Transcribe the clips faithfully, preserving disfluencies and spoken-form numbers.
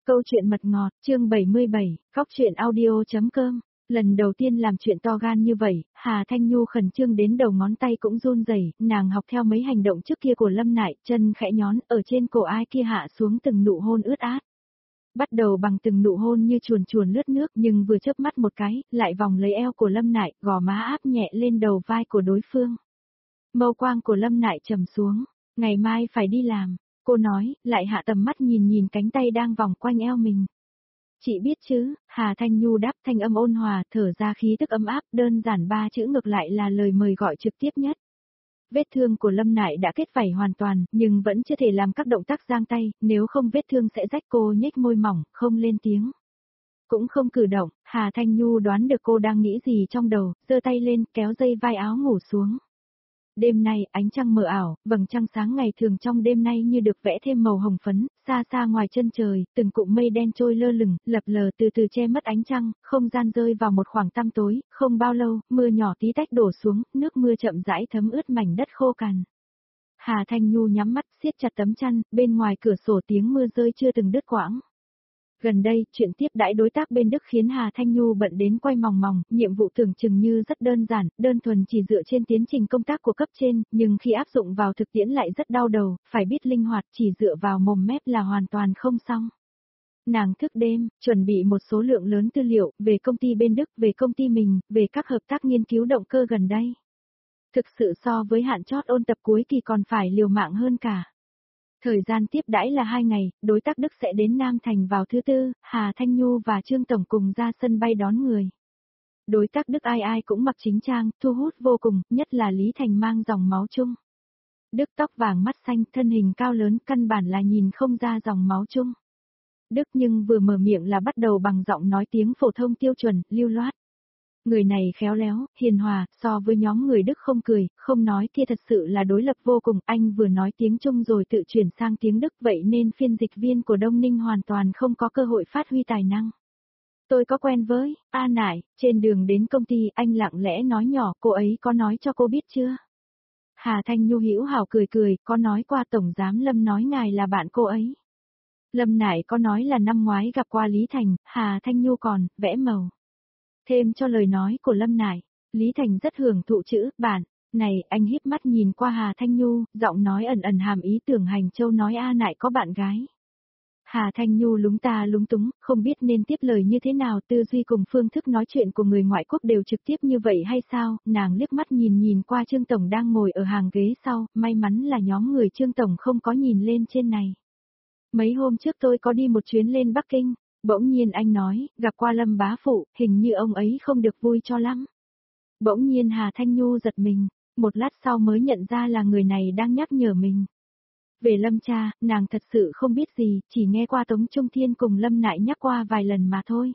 Câu chuyện mật ngọt, chương bảy mươi bảy, khóc chuyện audio.com. Lần đầu tiên làm chuyện to gan như vậy, Hà Thanh Nhu khẩn trương đến đầu ngón tay cũng run rẩy, nàng học theo mấy hành động trước kia của Lâm Nại, chân khẽ nhón, ở trên cổ ai kia hạ xuống từng nụ hôn ướt át. Bắt đầu bằng từng nụ hôn như chuồn chuồn lướt nước, nhưng vừa chớp mắt một cái, lại vòng lấy eo của Lâm Nại, gò má áp nhẹ lên đầu vai của đối phương. Mâu quang của Lâm Nại trầm xuống, ngày mai phải đi làm. Cô nói, lại hạ tầm mắt nhìn nhìn cánh tay đang vòng quanh eo mình. Chị biết chứ, Hà Thanh Nhu đáp, thanh âm ôn hòa, thở ra khí tức ấm áp, đơn giản ba chữ ngược lại là lời mời gọi trực tiếp nhất. Vết thương của Lâm Nại đã kết vảy hoàn toàn, nhưng vẫn chưa thể làm các động tác giang tay, nếu không vết thương sẽ rách. Cô nhếch môi mỏng, không lên tiếng. Cũng không cử động, Hà Thanh Nhu đoán được cô đang nghĩ gì trong đầu, giơ tay lên, kéo dây vai áo ngủ xuống. Đêm nay, ánh trăng mờ ảo, vầng trăng sáng ngày thường trong đêm nay như được vẽ thêm màu hồng phấn, xa xa ngoài chân trời, từng cụm mây đen trôi lơ lửng, lập lờ từ từ che mất ánh trăng, không gian rơi vào một khoảng tăm tối, không bao lâu, mưa nhỏ tí tách đổ xuống, nước mưa chậm rãi thấm ướt mảnh đất khô cằn. Hà Thanh Nhu nhắm mắt, siết chặt tấm chăn, bên ngoài cửa sổ tiếng mưa rơi chưa từng đứt quãng. Gần đây, chuyện tiếp đãi đối tác bên Đức khiến Hà Thanh Nhu bận đến quay mòng mòng, nhiệm vụ tưởng chừng như rất đơn giản, đơn thuần chỉ dựa trên tiến trình công tác của cấp trên, nhưng khi áp dụng vào thực tiễn lại rất đau đầu, phải biết linh hoạt, chỉ dựa vào mồm mép là hoàn toàn không xong. Nàng thức đêm, chuẩn bị một số lượng lớn tư liệu, về công ty bên Đức, về công ty mình, về các hợp tác nghiên cứu động cơ gần đây. Thực sự so với hạn chót ôn tập cuối kỳ còn phải liều mạng hơn cả. Thời gian tiếp đãi là hai ngày, đối tác Đức sẽ đến Nam Thành vào thứ tư, Hà Thanh Nhu và Trương Tổng cùng ra sân bay đón người. Đối tác Đức ai ai cũng mặc chính trang, thu hút vô cùng, nhất là Lý Thành mang dòng máu chung. Đức tóc vàng mắt xanh, thân hình cao lớn, căn bản là nhìn không ra dòng máu chung. Đức nhưng vừa mở miệng là bắt đầu bằng giọng nói tiếng phổ thông tiêu chuẩn, lưu loát. Người này khéo léo, hiền hòa, so với nhóm người Đức không cười, không nói kia thật sự là đối lập vô cùng. Anh vừa nói tiếng Trung rồi tự chuyển sang tiếng Đức, vậy nên phiên dịch viên của Đông Ninh hoàn toàn không có cơ hội phát huy tài năng. Tôi có quen với A Nại, trên đường đến công ty anh lặng lẽ nói nhỏ, cô ấy có nói cho cô biết chưa? Hà Thanh Nhu hữu hảo cười cười, có nói qua Tổng Giám Lâm nói ngài là bạn cô ấy. Lâm Nại có nói là năm ngoái gặp qua Lý Thành, Hà Thanh Nhu còn, vẽ màu. Thêm cho lời nói của Lâm Nại, Lý Thành rất hưởng thụ chữ, bạn, này, anh híp mắt nhìn qua Hà Thanh Nhu, giọng nói ẩn ẩn hàm ý tưởng Hành Châu nói A Nại có bạn gái. Hà Thanh Nhu lúng ta lúng túng, không biết nên tiếp lời như thế nào, tư duy cùng phương thức nói chuyện của người ngoại quốc đều trực tiếp như vậy hay sao, nàng liếc mắt nhìn nhìn qua Trương Tổng đang ngồi ở hàng ghế sau, may mắn là nhóm người Trương Tổng không có nhìn lên trên này. Mấy hôm trước tôi có đi một chuyến lên Bắc Kinh. Bỗng nhiên anh nói, gặp qua Lâm bá phụ, hình như ông ấy không được vui cho lắm. Bỗng nhiên Hà Thanh Nhu giật mình, một lát sau mới nhận ra là người này đang nhắc nhở mình. Về Lâm cha, nàng thật sự không biết gì, chỉ nghe qua Tống Trung Thiên cùng Lâm Nại nhắc qua vài lần mà thôi.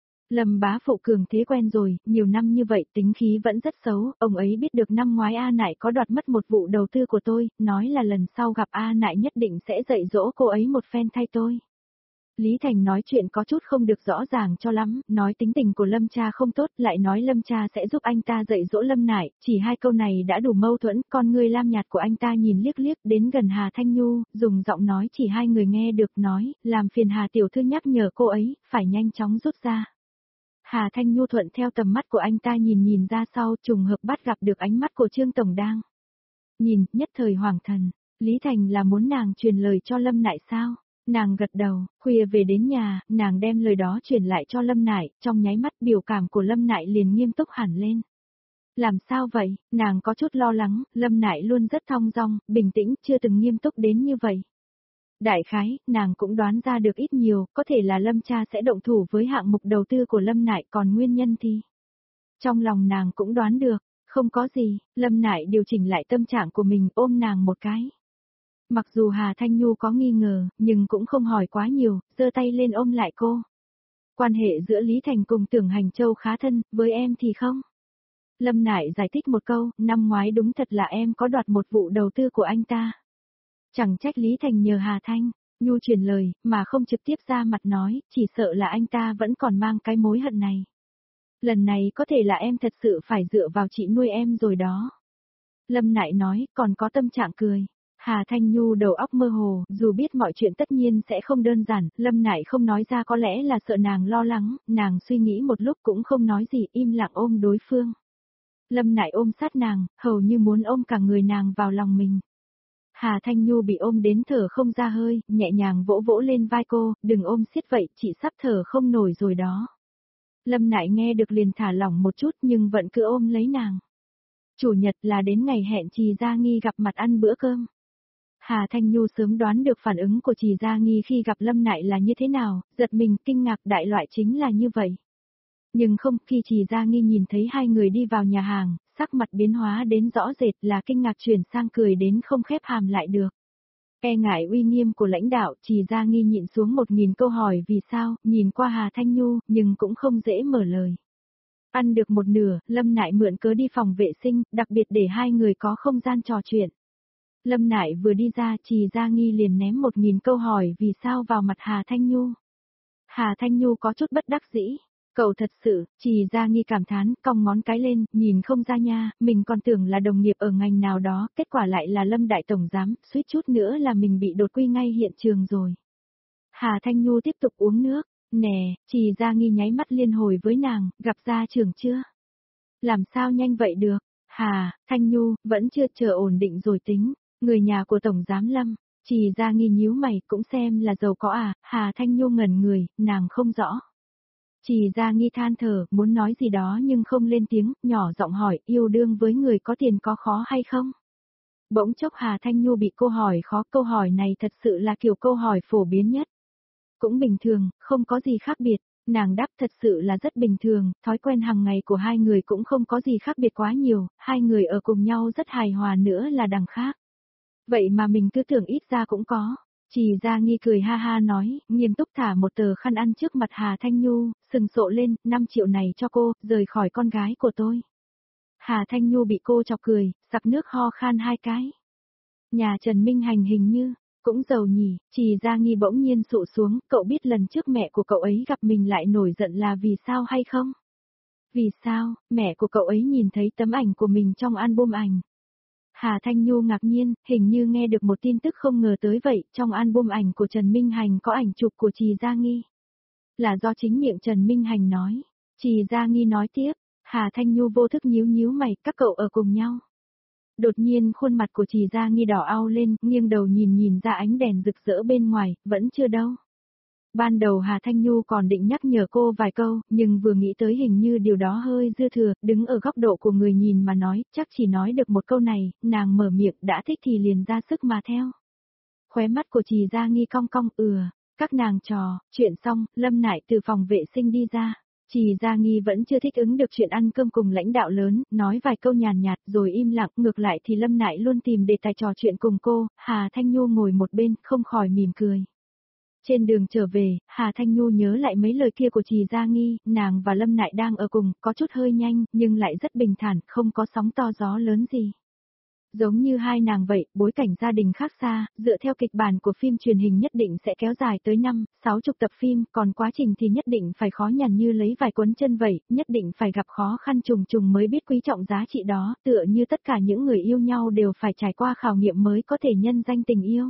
Lâm bá phụ cường thế quen rồi, nhiều năm như vậy tính khí vẫn rất xấu, ông ấy biết được năm ngoái A Nại có đoạt mất một vụ đầu tư của tôi, nói là lần sau gặp A Nại nhất định sẽ dạy dỗ cô ấy một phen thay tôi. Lý Thành nói chuyện có chút không được rõ ràng cho lắm, nói tính tình của Lâm cha không tốt, lại nói Lâm cha sẽ giúp anh ta dạy dỗ Lâm Nại, chỉ hai câu này đã đủ mâu thuẫn, con người lam nhạt của anh ta nhìn liếc liếc đến gần Hà Thanh Nhu, dùng giọng nói chỉ hai người nghe được nói, làm phiền Hà tiểu thư nhắc nhở cô ấy, phải nhanh chóng rút ra. Hà Thanh Nhu thuận theo tầm mắt của anh ta nhìn nhìn ra sau, trùng hợp bắt gặp được ánh mắt của Trương Tổng đang. Nhìn, nhất thời hoàng thần, Lý Thành là muốn nàng truyền lời cho Lâm Nại sao? Nàng gật đầu, khuya về đến nhà, nàng đem lời đó truyền lại cho Lâm Nại, trong nháy mắt biểu cảm của Lâm Nại liền nghiêm túc hẳn lên. Làm sao vậy, nàng có chút lo lắng, Lâm Nại luôn rất thong dong, bình tĩnh, chưa từng nghiêm túc đến như vậy. Đại khái, nàng cũng đoán ra được ít nhiều, có thể là Lâm cha sẽ động thủ với hạng mục đầu tư của Lâm Nại, còn nguyên nhân thì... Trong lòng nàng cũng đoán được, không có gì, Lâm Nại điều chỉnh lại tâm trạng của mình, ôm nàng một cái. Mặc dù Hà Thanh Nhu có nghi ngờ, nhưng cũng không hỏi quá nhiều, giơ tay lên ôm lại cô. Quan hệ giữa Lý Thành cùng Tưởng Hành Châu khá thân, với em thì không. Lâm Nại giải thích một câu, năm ngoái đúng thật là em có đoạt một vụ đầu tư của anh ta. Chẳng trách Lý Thành nhờ Hà Thanh Nhu truyền lời, mà không trực tiếp ra mặt nói, chỉ sợ là anh ta vẫn còn mang cái mối hận này. Lần này có thể là em thật sự phải dựa vào chị nuôi em rồi đó. Lâm Nại nói, còn có tâm trạng cười. Hà Thanh Nhu đầu óc mơ hồ, dù biết mọi chuyện tất nhiên sẽ không đơn giản, Lâm Nại không nói ra có lẽ là sợ nàng lo lắng, nàng suy nghĩ một lúc cũng không nói gì, im lặng ôm đối phương. Lâm Nại ôm sát nàng, hầu như muốn ôm cả người nàng vào lòng mình. Hà Thanh Nhu bị ôm đến thở không ra hơi, nhẹ nhàng vỗ vỗ lên vai cô, đừng ôm siết vậy, chị sắp thở không nổi rồi đó. Lâm Nại nghe được liền thả lỏng một chút nhưng vẫn cứ ôm lấy nàng. Chủ nhật là đến ngày hẹn Trì Gia Nghi gặp mặt ăn bữa cơm. Hà Thanh Nhu sớm đoán được phản ứng của Trì Gia Nghi khi gặp Lâm Nại là như thế nào, giật mình kinh ngạc đại loại chính là như vậy. Nhưng không, khi Trì Gia Nghi nhìn thấy hai người đi vào nhà hàng, sắc mặt biến hóa đến rõ rệt là kinh ngạc chuyển sang cười đến không khép hàm lại được. E ngại uy nghiêm của lãnh đạo, Trì Gia Nghi nhịn xuống một nghìn câu hỏi vì sao, nhìn qua Hà Thanh Nhu, nhưng cũng không dễ mở lời. Ăn được một nửa, Lâm Nại mượn cớ đi phòng vệ sinh, đặc biệt để hai người có không gian trò chuyện. Lâm Nại vừa đi ra, Trì Gia Nghi liền ném một nghìn câu hỏi vì sao vào mặt Hà Thanh Nhu. Hà Thanh Nhu có chút bất đắc dĩ. Cậu thật sự, Trì Gia Nghi cảm thán, cong ngón cái lên, nhìn không ra nha, mình còn tưởng là đồng nghiệp ở ngành nào đó, kết quả lại là Lâm Đại Tổng Giám, suýt chút nữa là mình bị đột quy ngay hiện trường rồi. Hà Thanh Nhu tiếp tục uống nước, nè, Trì Gia Nghi nháy mắt liên hồi với nàng, gặp gia trưởng chưa? Làm sao nhanh vậy được? Hà, Thanh Nhu, vẫn chưa chờ ổn định rồi tính, người nhà của Tổng Giám Lâm, Trì Gia Nghi nhíu mày cũng xem là giàu có à, Hà Thanh Nhu ngẩn người, nàng không rõ. Trì Gia Nghi than thở, muốn nói gì đó nhưng không lên tiếng, nhỏ giọng hỏi, yêu đương với người có tiền có khó hay không? Bỗng chốc Hà Thanh Nhu bị cô hỏi khó, câu hỏi này thật sự là kiểu câu hỏi phổ biến nhất. Cũng bình thường, không có gì khác biệt, nàng đáp thật sự là rất bình thường, thói quen hàng ngày của hai người cũng không có gì khác biệt quá nhiều, hai người ở cùng nhau rất hài hòa nữa là đằng khác. Vậy mà mình cứ tưởng ít ra cũng có. Trì Gia Nghi cười ha ha nói, nghiêm túc thả một tờ khăn ăn trước mặt Hà Thanh Nhu, sừng sộ lên, năm triệu này cho cô, rời khỏi con gái của tôi. Hà Thanh Nhu bị cô chọc cười, sặc nước ho khan hai cái. Nhà Trần Minh Hành hình như, cũng giàu nhỉ, Trì Gia Nghi bỗng nhiên sụ xuống, cậu biết lần trước mẹ của cậu ấy gặp mình lại nổi giận là vì sao hay không? Vì sao, mẹ của cậu ấy nhìn thấy tấm ảnh của mình trong album ảnh. Hà Thanh Nhu ngạc nhiên, hình như nghe được một tin tức không ngờ tới vậy, trong album ảnh của Trần Minh Hành có ảnh chụp của Trì Gia Nghi. Là do chính miệng Trần Minh Hành nói. Trì Gia Nghi nói tiếp, Hà Thanh Nhu vô thức nhíu nhíu mày, các cậu ở cùng nhau. Đột nhiên khuôn mặt của Trì Gia Nghi đỏ ao lên, nghiêng đầu nhìn nhìn ra ánh đèn rực rỡ bên ngoài, vẫn chưa đâu. Ban đầu Hà Thanh Nhu còn định nhắc nhở cô vài câu, nhưng vừa nghĩ tới hình như điều đó hơi dư thừa, đứng ở góc độ của người nhìn mà nói, chắc chỉ nói được một câu này, nàng mở miệng đã thích thì liền ra sức mà theo. Khóe mắt của Trì Gia Nghi cong cong, ừa, các nàng trò, chuyện xong, Lâm Nại từ phòng vệ sinh đi ra. Trì Gia Nghi vẫn chưa thích ứng được chuyện ăn cơm cùng lãnh đạo lớn, nói vài câu nhàn nhạt rồi im lặng, ngược lại thì Lâm Nại luôn tìm đề tài trò chuyện cùng cô, Hà Thanh Nhu ngồi một bên, không khỏi mỉm cười. Trên đường trở về, Hà Thanh Nhu nhớ lại mấy lời kia của Trì Gia Nghi, nàng và Lâm Nại đang ở cùng, có chút hơi nhanh, nhưng lại rất bình thản, không có sóng to gió lớn gì. Giống như hai nàng vậy, bối cảnh gia đình khác xa, dựa theo kịch bản của phim truyền hình nhất định sẽ kéo dài tới năm, sáu chục tập phim, còn quá trình thì nhất định phải khó nhằn như lấy vài cuốn chân vậy, nhất định phải gặp khó khăn trùng trùng mới biết quý trọng giá trị đó, tựa như tất cả những người yêu nhau đều phải trải qua khảo nghiệm mới có thể nhân danh tình yêu.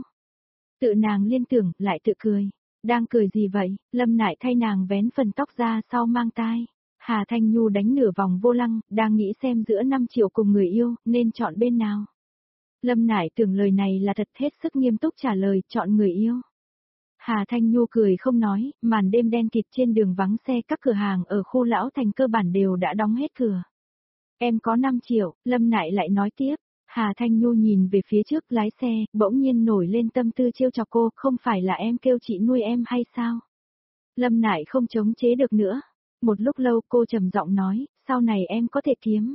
Tự nàng liên tưởng, lại tự cười. Đang cười gì vậy? Lâm Nại thay nàng vén phần tóc ra sau mang tai. Hà Thanh Nhu đánh nửa vòng vô lăng, đang nghĩ xem giữa năm triệu cùng người yêu, nên chọn bên nào. Lâm Nại tưởng lời này là thật, hết sức nghiêm túc trả lời, chọn người yêu. Hà Thanh Nhu cười không nói, màn đêm đen kịt trên đường vắng xe, các cửa hàng ở khu Lão Thành cơ bản đều đã đóng hết cửa. Em có năm triệu, Lâm Nại lại nói tiếp. Hà Thanh Nhu nhìn về phía trước lái xe, bỗng nhiên nổi lên tâm tư trêu chọc cô, không phải là em kêu chị nuôi em hay sao? Lâm Nại không chống chế được nữa. Một lúc lâu cô trầm giọng nói, sau này em có thể kiếm.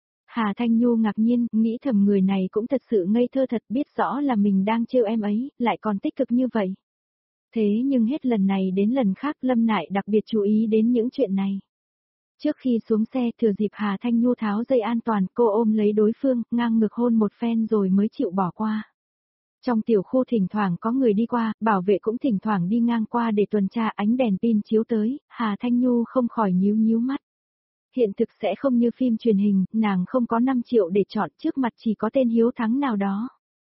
Hà Thanh Nhu ngạc nhiên, nghĩ thầm người này cũng thật sự ngây thơ thật, biết rõ là mình đang trêu em ấy, lại còn tích cực như vậy. Thế nhưng hết lần này đến lần khác Lâm Nại đặc biệt chú ý đến những chuyện này. Trước khi xuống xe, thừa dịp Hà Thanh Nhu tháo dây an toàn, cô ôm lấy đối phương, ngang ngực hôn một phen rồi mới chịu bỏ qua. Trong tiểu khu thỉnh thoảng có người đi qua, bảo vệ cũng thỉnh thoảng đi ngang qua để tuần tra, ánh đèn pin chiếu tới, Hà Thanh Nhu không khỏi nhíu nhíu mắt. Hiện thực sẽ không như phim truyền hình, nàng không có năm triệu để chọn, trước mặt chỉ có tên hiếu thắng nào đó.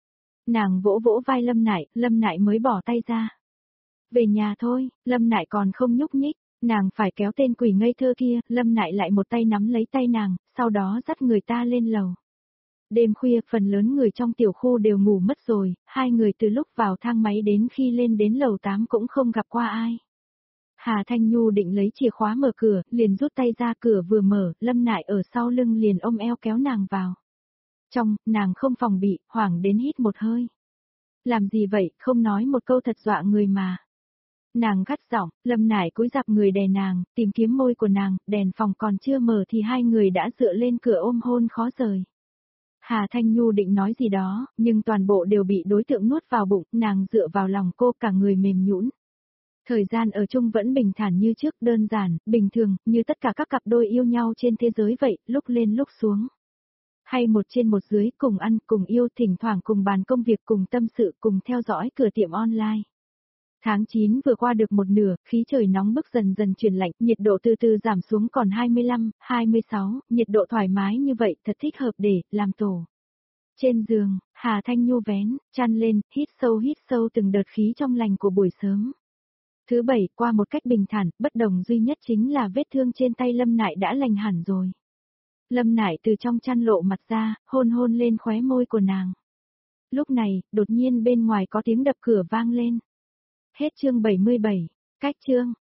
Nàng vỗ vỗ vai Lâm Nại, Lâm Nại mới bỏ tay ra. Về nhà thôi, Lâm Nại còn không nhúc nhích, nàng phải kéo tên quỷ ngây thơ kia, Lâm Nại lại một tay nắm lấy tay nàng, sau đó dắt người ta lên lầu. Đêm khuya, phần lớn người trong tiểu khu đều ngủ mất rồi, hai người từ lúc vào thang máy đến khi lên đến lầu tám cũng không gặp qua ai. Hà Thanh Nhu định lấy chìa khóa mở cửa, liền rút tay ra, cửa vừa mở, Lâm Nại ở sau lưng liền ôm eo kéo nàng vào. Trong, nàng không phòng bị, hoảng đến hít một hơi. Làm gì vậy, không nói một câu thật dọa người mà. Nàng gắt giọng, Lâm Nại cúi dạp người đè nàng, tìm kiếm môi của nàng, đèn phòng còn chưa mở thì hai người đã dựa lên cửa ôm hôn khó rời. Hà Thanh Nhu định nói gì đó, nhưng toàn bộ đều bị đối tượng nuốt vào bụng, nàng dựa vào lòng cô, cả người mềm nhũn. Thời gian ở chung vẫn bình thản như trước, đơn giản, bình thường, như tất cả các cặp đôi yêu nhau trên thế giới vậy, lúc lên lúc xuống. Hay một trên một dưới, cùng ăn, cùng yêu, thỉnh thoảng cùng bàn công việc, cùng tâm sự, cùng theo dõi cửa tiệm online. Tháng chín vừa qua được một nửa, khí trời nóng bức dần dần chuyển lạnh, nhiệt độ từ từ giảm xuống còn hai mươi lăm, hai mươi sáu, nhiệt độ thoải mái như vậy thật thích hợp để làm tổ. Trên giường, Hà Thanh Nhu vén chăn lên, hít sâu hít sâu từng đợt khí trong lành của buổi sớm. Thứ bảy, qua một cách bình thản, bất đồng duy nhất chính là vết thương trên tay Lâm Nại đã lành hẳn rồi. Lâm Nại từ trong chăn lộ mặt ra, hôn hôn lên khóe môi của nàng. Lúc này, đột nhiên bên ngoài có tiếng đập cửa vang lên. Hết chương bảy mươi bảy, cách chương.